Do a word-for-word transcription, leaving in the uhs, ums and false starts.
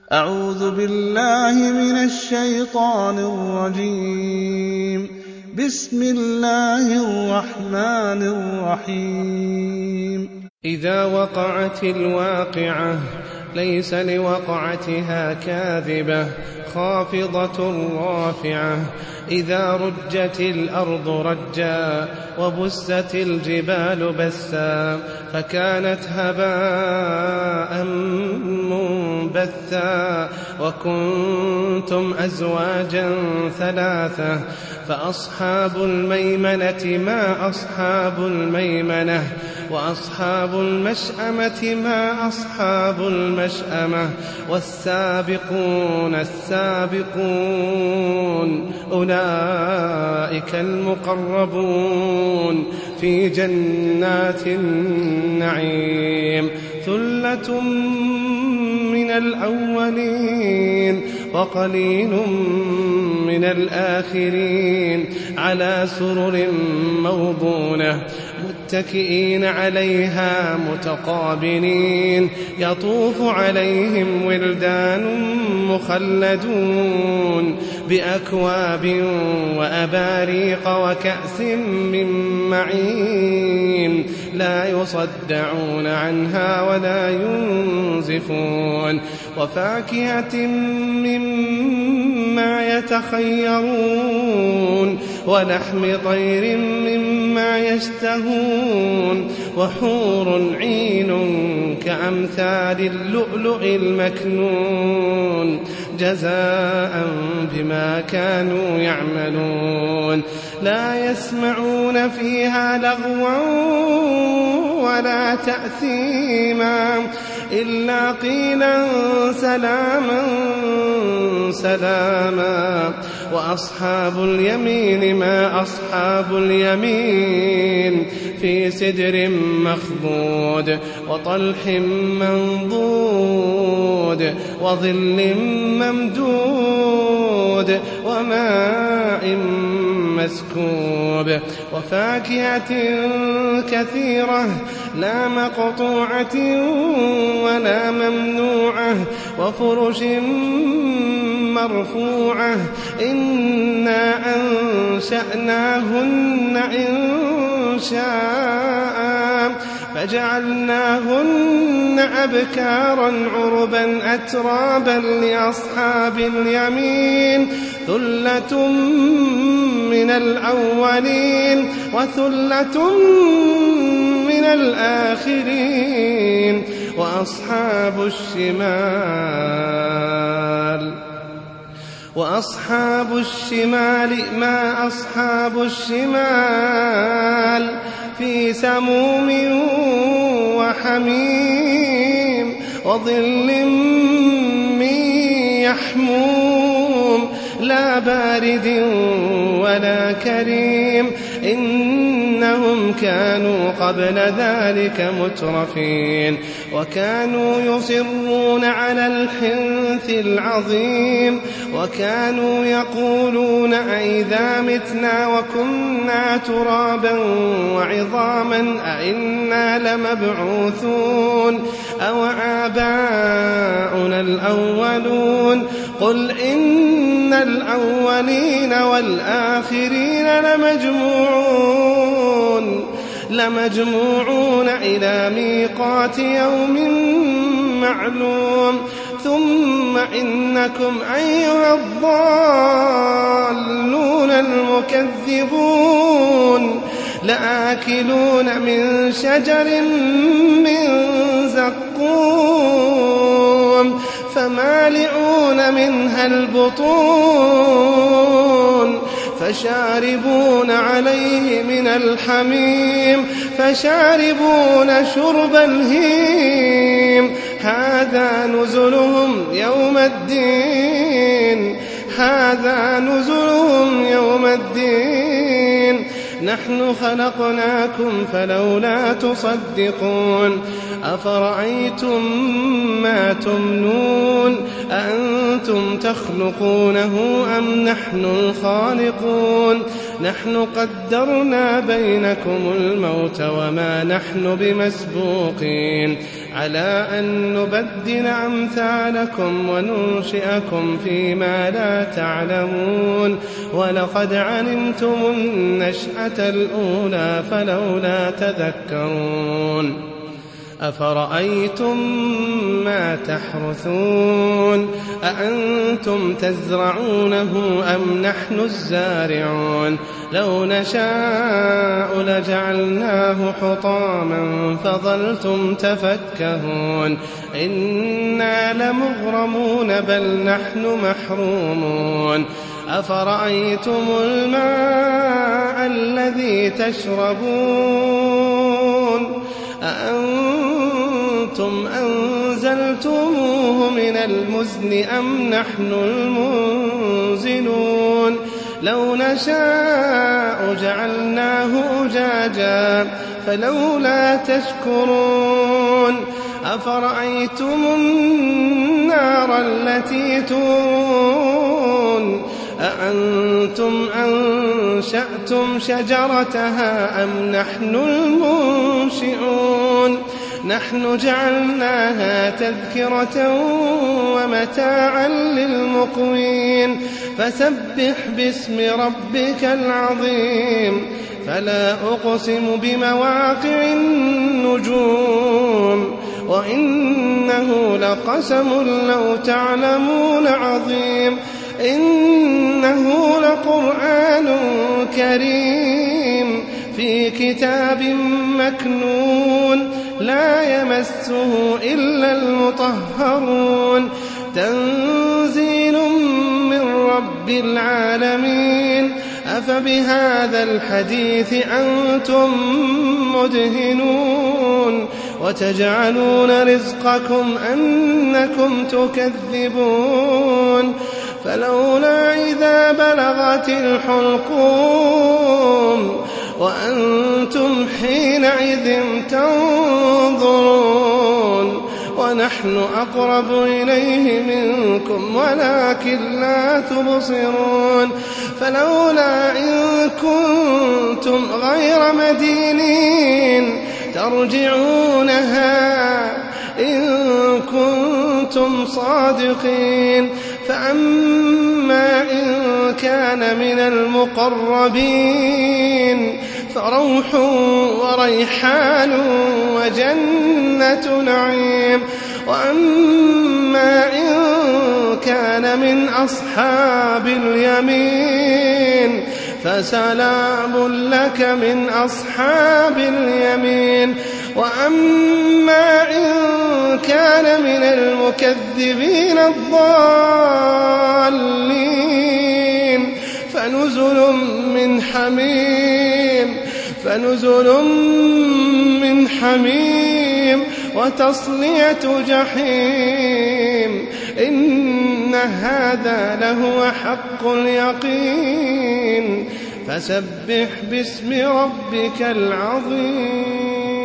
أعوذ بالله من الشيطان الرجيم. بسم الله الرحمن الرحيم. إذا وقعت الواقعة ليس لوقعتها كاذبة خافضة رافعة. إذا رجت الأرض رجا وبست الجبال بسا فكانت هباء منبثا وكنتم أزواجا ثلاثة فأصحاب الميمنة ما أصحاب الميمنة وأصحاب المشأمة ما أصحاب المشأمة والسابقون السابقون أولئك المقربون في جنات النعيم. ثلة من الأولين وقليل من الآخرين على سرر موضونة متكئين عليها متقابلين يطوف عليهم ولدان مخلدون بأكواب وأباريق وكأس من معين لا يصدعون عنها ولا ينزفون وفاكهة مما يتخيرون ولحم طير مما يشتهون وحور عين كأمثال اللؤلؤ المكنون جزاء بما كانوا يعملون. لا يسمعون فيها لغوا ولا تأثيما إلا قيلا سلاما سلاما. وأصحاب اليمين ما أصحاب اليمين في سدر مخضود وطلح منضود وظل ممدود وماء مسكوب وفاكهة كثيرة لا مقطوعة ولا ممنوعة وفرش مرفوعة إنا أنشأناهن إنشاء فجعلناهن أبكارا عربا أترابا لأصحاب اليمين. ثلة من الأولين وثلة من الآخرين. وأصحاب الشمال وأصحاب الشمال ما أصحاب الشمال في سموم وحميم وظل من يحموم لا بارد ولا كريم إنهم كانوا قبل ذلك مترفين وكانوا يصرون على الحنث العظيم وكانوا يقولون أئذا متنا وكنا ترابا وعظاما أئنا لمبعوثون أو آباؤنا الأولون. قل إن الأولين والآخرين لمجموعون لمجموعون إلى ميقات يوم معلوم. ثم إنكم أيها الضالون المكذبون لآكلون من شجر من زقوم فمالئون منها البطون فشاربون عليه من الحميم فشاربون شرب الهيم. هذا نزلهم يوم الدين هذا نزلهم يوم الدين. نحن خلقناكم فلولا تصدقون. أفرأيتم ما تمنون أأنتم تخلقونه أم نحن الخالقون نحن قدرنا بينكم الموت وما نحن بمسبوقين على أن نبدل أمثالكم وننشئكم فيما لا تعلمون ولقد علمتم النشأة الأولى فلولا تذكرون أفرأيتم ما تحرثون أأنتم تزرعونه أم نحن الزارعون لو نشاء لجعلناه حطاما فظلتم تفكهون إنا لمغرمون بل نحن محرومون أفرأيتم الماء الذي تشربون أأنتم أنزلتموه من المزن أم نحن المنزلون لو نشاء جعلناه أجاجا فلولا تشكرون أفرأيتم النار التي تورون أأنتم أنشأتم شجرتها أم نحن المنشئون نحن جعلناها تذكرة ومتاعا للمقوين فسبح باسم ربك العظيم فلا أقسم بمواقع النجوم وإنه لقسم لو تعلمون عظيم إنه لقرآن كريم في كتاب مكنون لا يمسه إلا المطهرون تنزيل من رب العالمين أفبهذا الحديث أنتم مدهنون وتجعلون رزقكم أنكم تكذبون فلولا إذا بلغت الحلقوم وأنتم حينئذ تنظرون ونحن أقرب إليه منكم ولكن لا تبصرون فلولا إن كنتم غير مدينين ترجعونها إن كنتم صادقين فأما إن كان من المقربين فروح وريحان وجنة نعيم وأما إن كان من أصحاب اليمين فسلام لك من أصحاب اليمين وأما إن كان من المكذبين الضالين فنزل من حميم فنزل من حميم وتصلية جحيم إن هذا لهو حق اليقين فسبح باسم ربك العظيم.